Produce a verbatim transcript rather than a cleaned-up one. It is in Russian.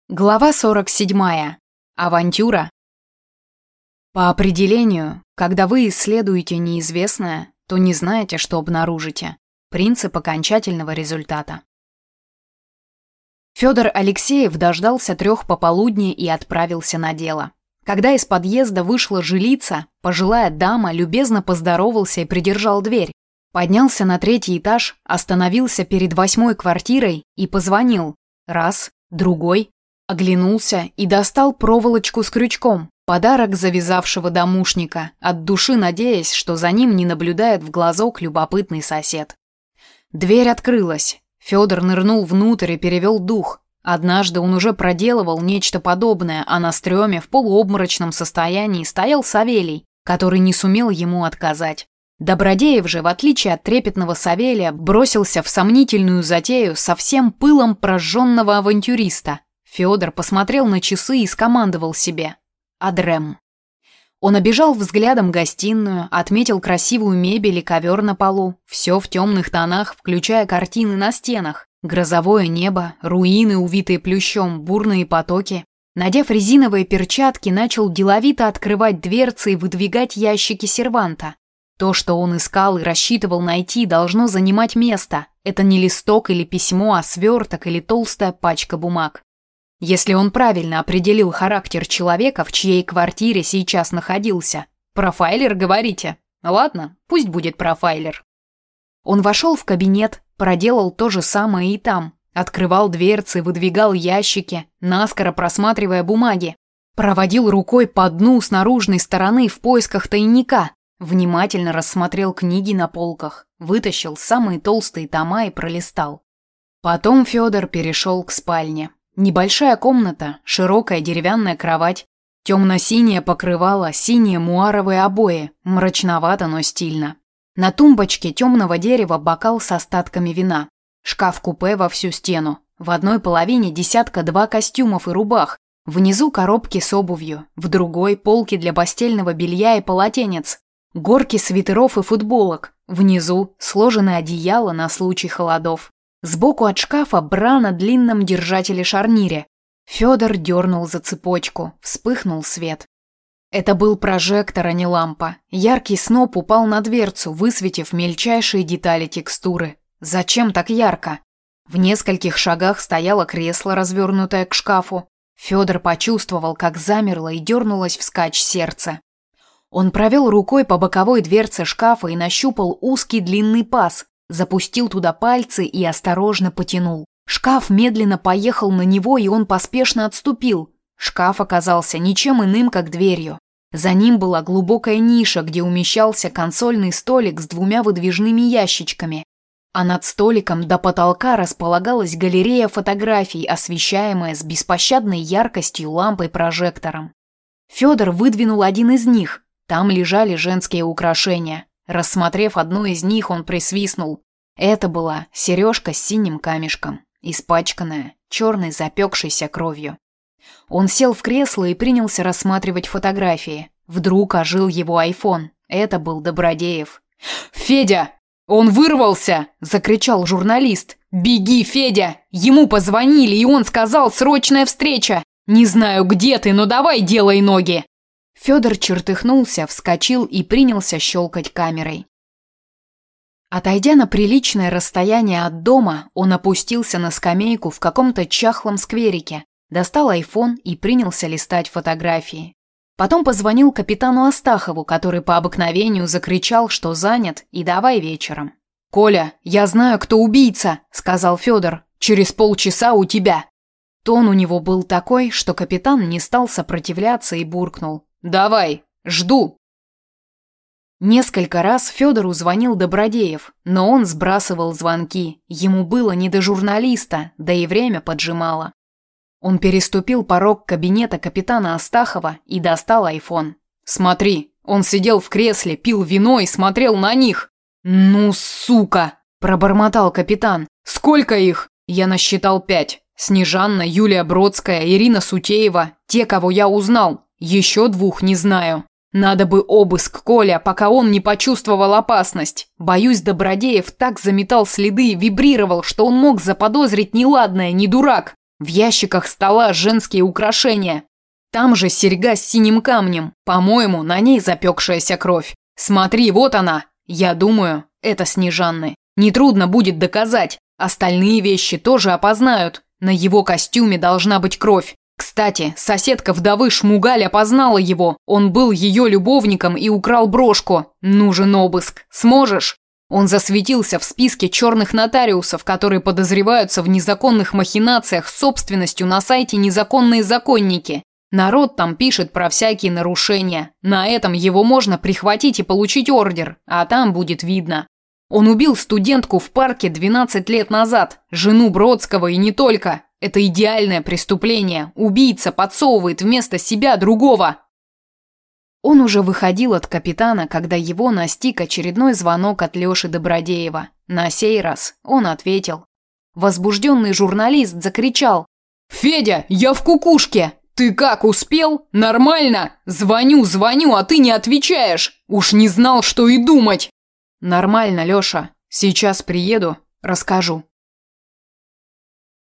Глава сорок седьмая. Авантюра. По определению, когда вы исследуете неизвестное, то не знаете, что обнаружите. Принцип окончательного результата. Федор Алексеев дождался трех пополудни и отправился на дело. Когда из подъезда вышла жилица, пожилая дама любезно поздоровался и придержал дверь. Поднялся на третий этаж, остановился перед восьмой квартирой и позвонил. Раз, другой. Оглянулся и достал проволочку с крючком, подарок завязавшего домушника, от души надеясь, что за ним не наблюдает в глазок любопытный сосед. Дверь открылась. Федор нырнул внутрь и перевел дух. Однажды он уже проделывал нечто подобное, а на стреме в полуобморочном состоянии стоял Савелий, который не сумел ему отказать. Добродеев же, в отличие от трепетного Савелия, бросился в сомнительную затею со всем пылом прожженного авантюриста. Федор посмотрел на часы и скомандовал себе: «Адрем». Он обежал взглядом гостиную, отметил красивую мебель и ковер на полу, все в темных тонах, включая картины на стенах, грозовое небо, руины, увитые плющом, бурные потоки. Надев резиновые перчатки, начал деловито открывать дверцы и выдвигать ящики серванта. То, что он искал и рассчитывал найти, должно занимать место. Это не листок или письмо, а сверток или толстая пачка бумаг. Если он правильно определил характер человека, в чьей квартире сейчас находился. Профайлер, говорите? Ладно, пусть будет профайлер. Он вошел в кабинет, проделал то же самое и там. Открывал дверцы, выдвигал ящики, наскоро просматривая бумаги. Проводил рукой по дну с наружной стороны в поисках тайника. Внимательно рассмотрел книги на полках, вытащил самые толстые тома и пролистал. Потом Федор перешел к спальне. Небольшая комната, широкая деревянная кровать, темно-синее покрывало, синие муаровые обои, мрачновато, но стильно. На тумбочке темного дерева бокал с остатками вина, шкаф-купе во всю стену, в одной половине десятка-два костюмов и рубах, внизу коробки с обувью, в другой полки для постельного белья и полотенец, горки свитеров и футболок, внизу сложенное одеяло на случай холодов. Сбоку от шкафа бра на длинном держателе-шарнире. Федор дернул за цепочку, вспыхнул свет. Это был прожектор, а не лампа. Яркий сноп упал на дверцу, высветив мельчайшие детали текстуры. Зачем так ярко? В нескольких шагах стояло кресло, развернутое к шкафу. Федор почувствовал, как замерло и дернулось вскачь сердце. Он провел рукой по боковой дверце шкафа и нащупал узкий длинный паз. Запустил туда пальцы и осторожно потянул. Шкаф медленно поехал на него, и он поспешно отступил. Шкаф оказался ничем иным, как дверью. За ним была глубокая ниша, где умещался консольный столик с двумя выдвижными ящичками. А над столиком до потолка располагалась галерея фотографий, освещаемая с беспощадной яркостью лампой-прожектором. Федор выдвинул один из них. Там лежали женские украшения. Рассмотрев одну из них, он присвистнул. Это была сережка с синим камешком, испачканная, черной запекшейся кровью. Он сел в кресло и принялся рассматривать фотографии. Вдруг ожил его айфон. Это был Добродеев. «Федя! Он вырвался!» – закричал журналист. «Беги, Федя! Ему позвонили, и он сказал: срочная встреча! Не знаю, где ты, но давай делай ноги!» Федор чертыхнулся, вскочил и принялся щелкать камерой. Отойдя на приличное расстояние от дома, он опустился на скамейку в каком-то чахлом скверике, достал айфон и принялся листать фотографии. Потом позвонил капитану Астахову, который по обыкновению закричал, что занят, и давай вечером. «Коля, я знаю, кто убийца», — сказал Федор. «Через полчаса у тебя». Тон у него был такой, что капитан не стал сопротивляться и буркнул: «Давай, жду». Несколько раз Федору звонил Добродеев, но он сбрасывал звонки. Ему было не до журналиста, да и время поджимало. Он переступил порог кабинета капитана Астахова и достал айфон. «Смотри, он сидел в кресле, пил вино и смотрел на них». «Ну, сука!» – пробормотал капитан. «Сколько их?» Я насчитал пять. Снежанна, Юлия Бродская, Ирина Сутеева, те, кого я узнал. Еще двух не знаю. Надо бы обыск, Коля, пока он не почувствовал опасность. Боюсь, Добродеев так заметал следы и вибрировал, что он мог заподозрить неладное, не дурак. В ящиках стола женские украшения. Там же серьга с синим камнем. По-моему, на ней запекшаяся кровь. Смотри, вот она. Я думаю, это Снежанны. Нетрудно будет доказать. Остальные вещи тоже опознают. На его костюме должна быть кровь. Кстати, соседка вдовы Шмугаль опознала его. Он был ее любовником и украл брошку. Нужен обыск. Сможешь? Он засветился в списке черных нотариусов, которые подозреваются в незаконных махинациях с собственностью на сайте «Незаконные законники». Народ там пишет про всякие нарушения. На этом его можно прихватить и получить ордер, а там будет видно. Он убил студентку в парке двенадцать лет назад, жену Бродского и не только. Это идеальное преступление. Убийца подсовывает вместо себя другого. Он уже выходил от капитана, когда его настиг очередной звонок от Лёши Добродеева. На сей раз он ответил. Возбужденный журналист закричал: «Федя, я в кукушке! Ты как, успел? Нормально? Звоню, звоню, а ты не отвечаешь! Уж не знал, что и думать!» «Нормально, Лёша. Сейчас приеду, расскажу».